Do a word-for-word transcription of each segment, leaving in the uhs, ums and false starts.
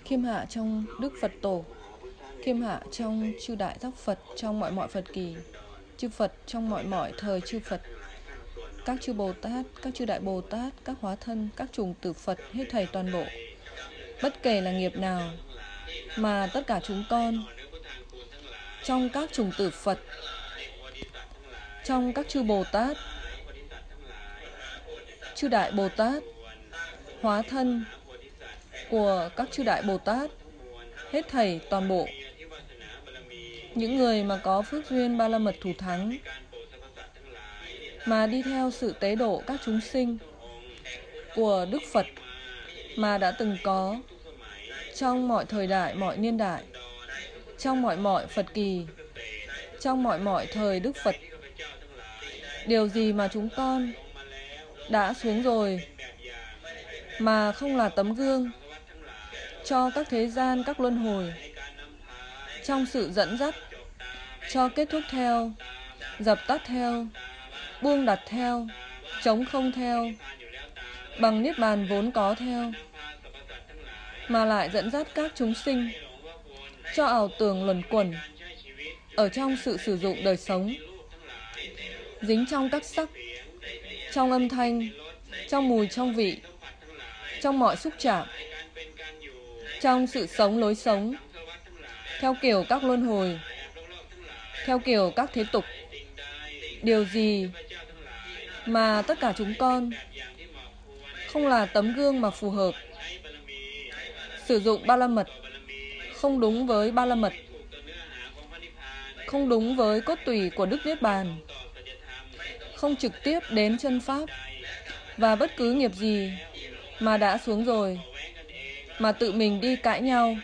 khiêm hạ trong Đức Phật Tổ, khiêm hạ trong chư Đại Giác Phật trong mọi mọi Phật kỳ, chư Phật trong mọi mọi thời chư Phật, các chư Bồ Tát, các chư Đại Bồ Tát, các hóa thân, các chủng tử Phật hết thảy toàn bộ, bất kể là nghiệp nào mà tất cả chúng con trong các chủng tử Phật, trong các chư Bồ Tát, chư Đại Bồ Tát, hóa thân của các chư Đại Bồ Tát hết thảy toàn bộ, những người mà có phước duyên ba la mật thủ thắng mà đi theo sự tế độ các chúng sinh của Đức Phật mà đã từng có trong mọi thời đại, mọi niên đại, trong mọi mọi Phật kỳ, trong mọi mọi thời Đức Phật. Điều gì mà chúng con đã xuống rồi mà không là tấm gương cho các thế gian, các luân hồi, trong sự dẫn dắt, cho kết thúc theo, dập tắt theo, buông đặt theo, chống không theo, bằng niết bàn vốn có theo, mà lại dẫn dắt các chúng sinh cho ảo tưởng luẩn quẩn ở trong sự sử dụng đời sống, dính trong các sắc, trong âm thanh, trong mùi, trong vị, trong mọi xúc chạm, trong sự sống lối sống, theo kiểu các luân hồi, theo kiểu các thế tục. Điều gì mà tất cả chúng con không là tấm gương mà phù hợp, sử dụng ba la mật không đúng với ba la mật, không đúng với cốt tủy của Đức Niết Bàn, không trực tiếp đến chân Pháp, và bất cứ nghiệp gì mà đã xuống rồi mà tự mình đi cãi nhau,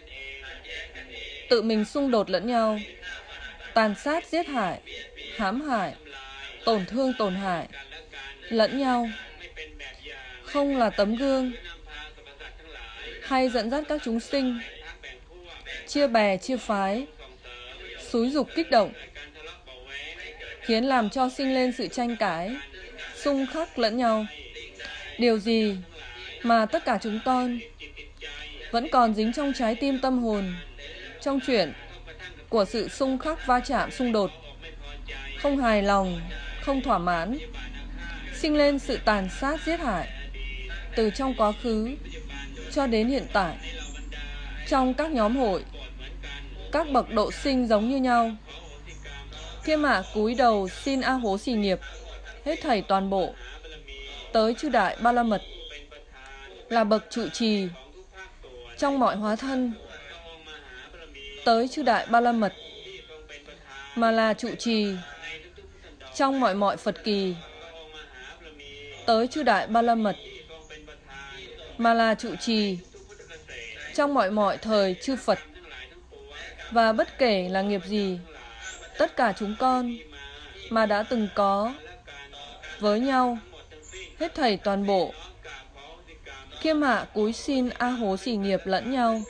tự mình xung đột lẫn nhau, tàn sát giết hại, hãm hại, tổn thương tổn hại lẫn nhau, không là tấm gương hay dẫn dắt các chúng sinh chia bè chia phái, xúi dục kích động, khiến làm cho sinh lên sự tranh cãi, xung khắc lẫn nhau. Điều gì mà tất cả chúng con vẫn còn dính trong trái tim tâm hồn, trong chuyện của sự xung khắc va chạm xung đột, không hài lòng, không thỏa mãn, sinh lên sự tàn sát giết hại từ trong quá khứ cho đến hiện tại, trong các nhóm hội, các bậc độ sinh giống như nhau. Khiêm hạ cúi đầu xin A Hố xì nghiệp hết thảy toàn bộ tới chư Đại Ba La Mật, là bậc trụ trì trong mọi hóa thân, tới chư Đại Ba La Mật mà là trụ trì trong mọi mọi Phật kỳ, tới chư Đại Ba La Mật mà là trụ trì trong mọi mọi thời chư Phật. Và bất kể là nghiệp gì, tất cả chúng con mà đã từng có với nhau hết thảy toàn bộ, khiêm hạ cúi xin A Hố xì nghiệp lẫn nhau,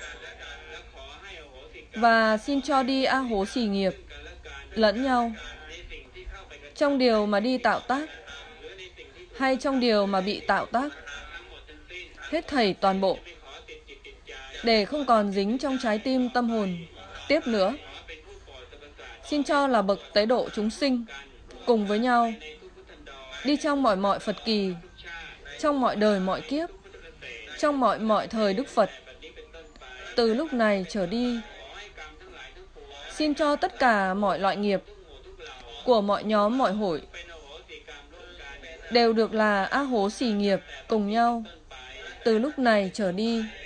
và xin cho đi A Hố xì nghiệp lẫn nhau, trong điều mà đi tạo tác hay trong điều mà bị tạo tác, hết thảy toàn bộ, để không còn dính trong trái tim tâm hồn tiếp nữa. Xin cho là bậc tế độ chúng sinh cùng với nhau, đi trong mọi mọi Phật kỳ, trong mọi đời mọi kiếp, trong mọi mọi thời Đức Phật, từ lúc này trở đi. Xin cho tất cả mọi loại nghiệp của mọi nhóm mọi hội đều được là A Hố xì nghiệp cùng nhau, từ lúc này trở đi.